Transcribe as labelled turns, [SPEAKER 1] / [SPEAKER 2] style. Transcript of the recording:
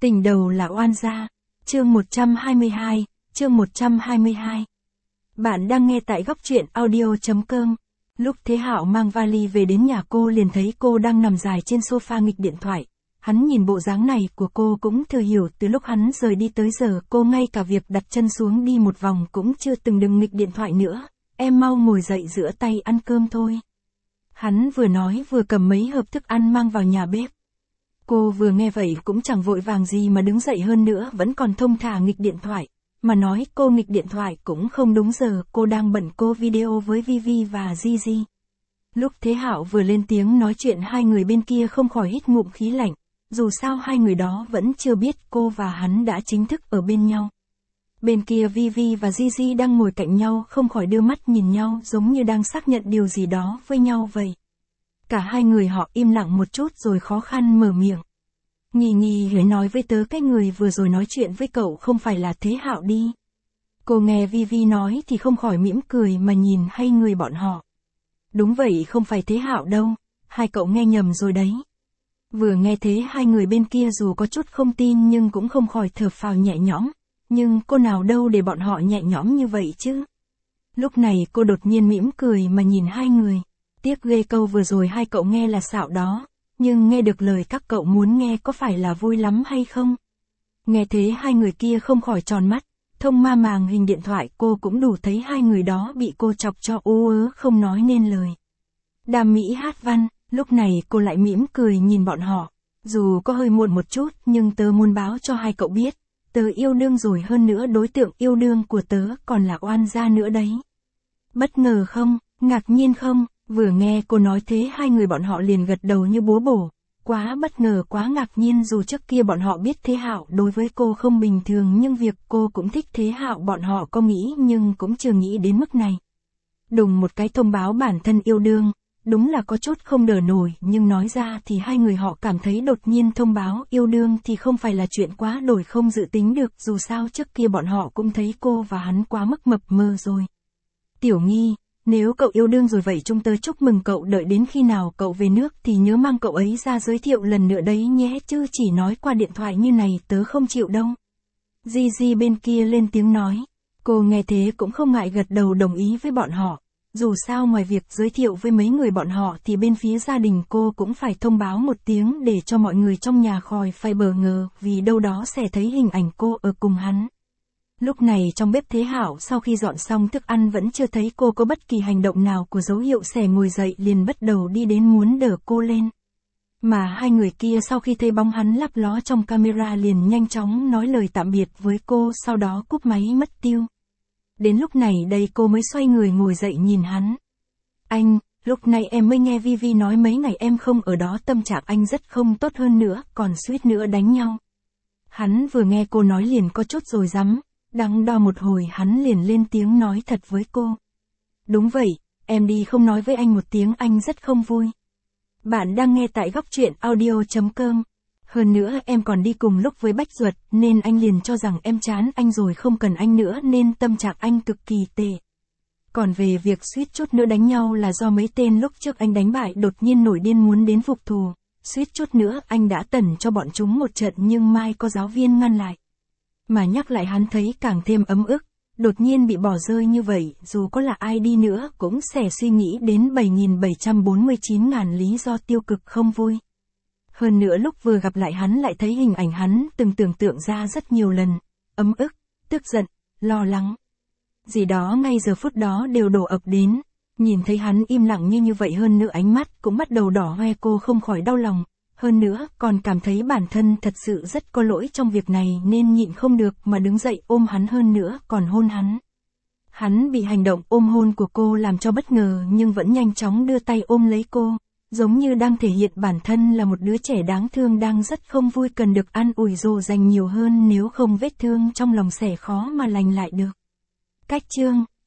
[SPEAKER 1] Tình đầu là oan gia. Chương 122, chương 122. Bạn đang nghe tại góc truyện audio.com. Lúc Thế Hạo mang vali về đến nhà cô liền thấy cô đang nằm dài trên sofa nghịch điện thoại. Hắn nhìn bộ dáng này của cô cũng thừa hiểu từ lúc hắn rời đi tới giờ cô ngay cả việc đặt chân xuống đi một vòng cũng chưa từng đừng nghịch điện thoại nữa. Em mau ngồi dậy rửa tay ăn cơm thôi. Hắn vừa nói vừa cầm mấy hộp thức ăn mang vào nhà bếp. Cô vừa nghe vậy cũng chẳng vội vàng gì mà đứng dậy, hơn nữa vẫn còn thông thả nghịch điện thoại. Mà nói cô nghịch điện thoại cũng không đúng giờ, cô đang bận cô video với Vivi và Gigi. Lúc Thế Hạo vừa lên tiếng nói chuyện hai người bên kia không khỏi hít ngụm khí lạnh. Dù sao hai người đó vẫn chưa biết cô và hắn đã chính thức ở bên nhau. Bên kia Vivi và Gigi đang ngồi cạnh nhau không khỏi đưa mắt nhìn nhau giống như đang xác nhận điều gì đó với nhau vậy. Cả hai người họ im lặng một chút rồi khó khăn mở miệng. Nghi hãy nói với tớ cái người vừa rồi nói chuyện với cậu không phải là Thế Hạo đi. Cô nghe Vivi nói thì không khỏi mỉm cười mà nhìn hai người bọn họ. Đúng vậy, không phải Thế Hạo đâu, hai cậu nghe nhầm rồi đấy. Vừa nghe thế hai người bên kia dù có chút không tin nhưng cũng không khỏi thở phào nhẹ nhõm. Nhưng cô nào đâu để bọn họ nhẹ nhõm như vậy chứ. Lúc này cô đột nhiên mỉm cười mà nhìn hai người. Tiếc ghê câu vừa rồi hai cậu nghe là xạo đó, nhưng nghe được lời các cậu muốn nghe có phải là vui lắm hay không? Nghe thế hai người kia không khỏi tròn mắt, thông ma màng hình điện thoại cô cũng đủ thấy hai người đó bị cô chọc cho ú ớ không nói nên lời. Đam mỹ hát văn, lúc này cô lại mỉm cười nhìn bọn họ. Dù có hơi muộn một chút nhưng tớ muốn báo cho hai cậu biết, tớ yêu đương rồi, hơn nữa đối tượng yêu đương của tớ còn là oan gia nữa đấy. Bất ngờ không, ngạc nhiên không? Vừa nghe cô nói thế hai người bọn họ liền gật đầu như búa bổ. Quá bất ngờ, quá ngạc nhiên, dù trước kia bọn họ biết Thế Hạo đối với cô không bình thường nhưng việc cô cũng thích Thế Hạo bọn họ có nghĩ nhưng cũng chưa nghĩ đến mức này. Đùng một cái thông báo bản thân yêu đương, đúng là có chút không đỡ nổi nhưng nói ra thì hai người họ cảm thấy đột nhiên thông báo yêu đương thì không phải là chuyện quá đổi không dự tính được, dù sao trước kia bọn họ cũng thấy cô và hắn quá mức mập mờ rồi. Tiểu Nghi, nếu cậu yêu đương rồi vậy chúng tớ chúc mừng cậu, đợi đến khi nào cậu về nước thì nhớ mang cậu ấy ra giới thiệu lần nữa đấy nhé, chứ chỉ nói qua điện thoại như này tớ không chịu đâu. Gigi bên kia lên tiếng nói. Cô nghe thế cũng không ngại gật đầu đồng ý với bọn họ. Dù sao ngoài việc giới thiệu với mấy người bọn họ thì bên phía gia đình cô cũng phải thông báo một tiếng để cho mọi người trong nhà khỏi phải bỡ ngỡ vì đâu đó sẽ thấy hình ảnh cô ở cùng hắn. Lúc này trong bếp Thế Hạo sau khi dọn xong thức ăn vẫn chưa thấy cô có bất kỳ hành động nào của dấu hiệu sẽ ngồi dậy, liền bắt đầu đi đến muốn đỡ cô lên. Mà hai người kia sau khi thấy bóng hắn lấp ló trong camera liền nhanh chóng nói lời tạm biệt với cô, sau đó cúp máy mất tiêu. Đến lúc này đây cô mới xoay người ngồi dậy nhìn hắn. Anh, lúc này em mới nghe Vivi nói mấy ngày em không ở đó tâm trạng anh rất không tốt, hơn nữa còn suýt nữa đánh nhau. Hắn vừa nghe cô nói liền có chút rồi rắm. Đắn đo một hồi hắn liền lên tiếng nói thật với cô. Đúng vậy, em đi không nói với anh một tiếng, anh rất không vui. Bạn đang nghe tại góc truyện audio.com. Hơn nữa em còn đi cùng lúc với Bách Duật nên anh liền cho rằng em chán anh rồi không cần anh nữa nên tâm trạng anh cực kỳ tệ. Còn về việc suýt chút nữa đánh nhau là do mấy tên lúc trước anh đánh bại đột nhiên nổi điên muốn đến phục thù. Suýt chút nữa anh đã tẩn cho bọn chúng một trận nhưng mai có giáo viên ngăn lại. Mà nhắc lại hắn thấy càng thêm ấm ức, đột nhiên bị bỏ rơi như vậy, dù có là ai đi nữa cũng sẽ suy nghĩ đến 7.749.000 lý do tiêu cực không vui. Hơn nữa lúc vừa gặp lại hắn lại thấy hình ảnh hắn từng tưởng tượng ra rất nhiều lần, ấm ức, tức giận, lo lắng. Gì đó ngay giờ phút đó đều đổ ập đến, nhìn thấy hắn im lặng như vậy, hơn nữa ánh mắt cũng bắt đầu đỏ hoe, cô không khỏi đau lòng. Hơn nữa, còn cảm thấy bản thân thật sự rất có lỗi trong việc này nên nhịn không được mà đứng dậy ôm hắn, hơn nữa còn hôn hắn. Hắn bị hành động ôm hôn của cô làm cho bất ngờ nhưng vẫn nhanh chóng đưa tay ôm lấy cô, giống như đang thể hiện bản thân là một đứa trẻ đáng thương đang rất không vui cần được an ủi dỗ dành nhiều hơn, nếu không vết thương trong lòng sẽ khó mà lành lại được. Cách chương